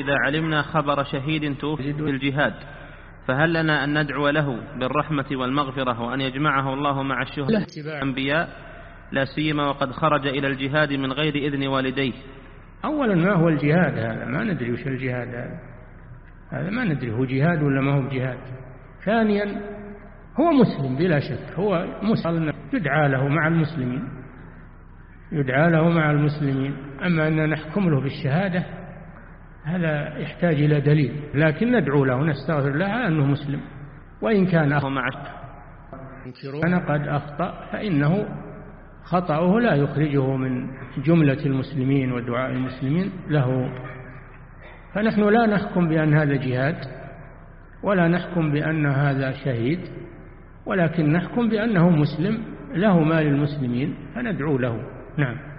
إذا علمنا خبر شهيد توفي في الجهاد فهل لنا أن ندعو له بالرحمة والمغفرة وأن يجمعه الله مع الشهداء الأنبياء لا سيما وقد خرج إلى الجهاد من غير إذن والديه؟ أولا ما هو الجهاد هذا؟ ما ندري وش الجهاد هذا ما ندري هو جهاد ولا ما هو جهاد. ثانيا هو مسلم بلا شك، هو مسلم يدعى له مع المسلمين، يدعى له مع المسلمين. أما أن نحكم له بالشهادة هذا يحتاج إلى دليل، لكن ندعو له نستغفر له أنه مسلم، وإن كان قد أخطأ فإنه خطأه لا يخرجه من جملة المسلمين ودعاء المسلمين له. فنحن لا نحكم بأن هذا جهاد ولا نحكم بأن هذا شهيد، ولكن نحكم بأنه مسلم له ما للمسلمين فندعو له. نعم.